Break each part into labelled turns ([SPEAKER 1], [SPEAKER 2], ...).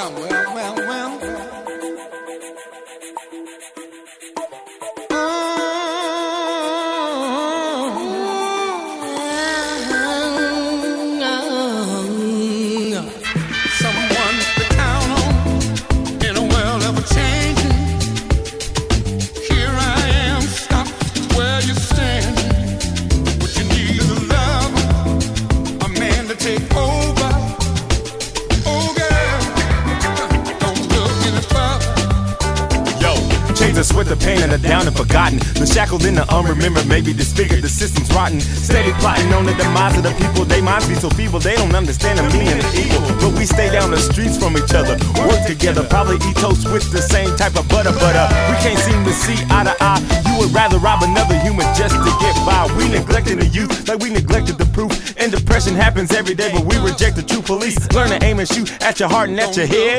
[SPEAKER 1] With the pain and the down and forgotten, the shackled and the unremembered, maybe disfigured, the system's rotten. Steady plotting on the demise of the people. They minds be so feeble, they don't understand the meaning of evil. But we stay down the streets from each other, work together, probably eat toast with the same type of butter. But we can't seem to see eye to eye. You would rather rob another human just to get by. We neglecting the youth like we neglected the proof. And depression happens every day, but we reject the true police. Learn to aim and shoot at your heart and at your head.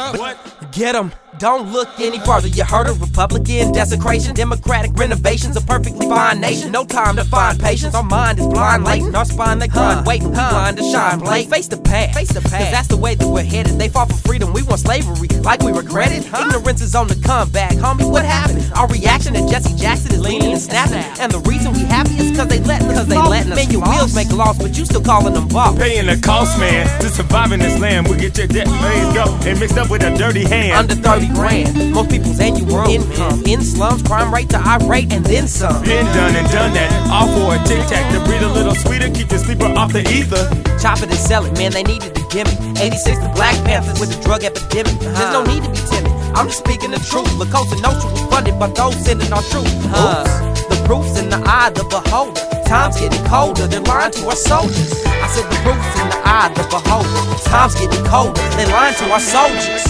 [SPEAKER 2] Get 'em. Don't look any further. You heard of Republican desecration, Democratic renovations, a perfectly fine nation. No time to find patience. Our mind is blind, latent. Our spine they grind, waiting. We blind to shine, blade. Face the past. Cause that's the way that we're headed. They fought for freedom. We want slavery, like we regret it. Ignorance is on the comeback, homie. What happened? Our reaction to Jesse Jackson is leaning and snapping. And the reason we happy is cause they letting us Man, your wheels make a loss, but you still calling them boss.
[SPEAKER 1] Paying the cost, man, to survive in this land. We get your debt paid go and mixed up with a dirty hand.
[SPEAKER 2] Under 30 grand, most people's annual income. In slums, crime rate to irate and then some.
[SPEAKER 1] Been done and done that, all for a tic-tac to breathe a little sweeter, keep the sleeper off the ether.
[SPEAKER 2] Chop it and sell it, man, they needed the gimmick. 86 the Black Panthers with the drug epidemic. There's no need to be timid, I'm just speaking the truth. Lakota Nostra was funded by those sending our truth. The proof's in the eye of the beholder. Time's getting colder, they're lying to our soldiers. I said the proof's in the eye of the beholder. Time's getting colder, they're lying to our soldiers.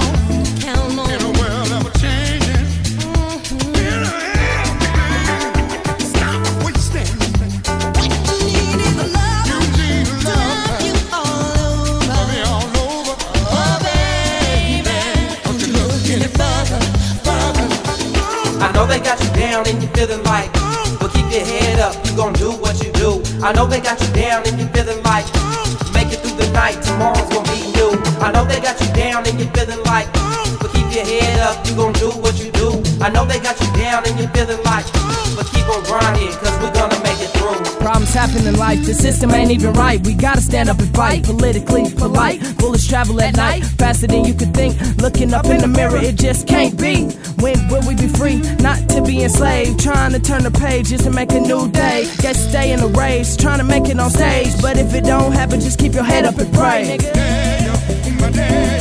[SPEAKER 2] I know they got you down and you're feeling like, but keep your head up, you gon' do what you do. I know they got you down and you're feeling like, make it through the night, tomorrow's gon' be new. I know they got you down and you're feeling like, but keep your head up, you gon' do what you do. I know they got you down and you're feeling like, but keep on grinding, cause we're gonna make it through.
[SPEAKER 3] Problems happen in life, the system ain't even right. We gotta stand up and fight, politically polite. Bullets travel at night, faster than you could think. Looking up in the mirror, it just can't be. When will we be free? Not to be enslaved. Trying to turn the pages to make a new day. Guess stay in the race, trying to make it on stage. But if it don't happen, just keep your head up and pray.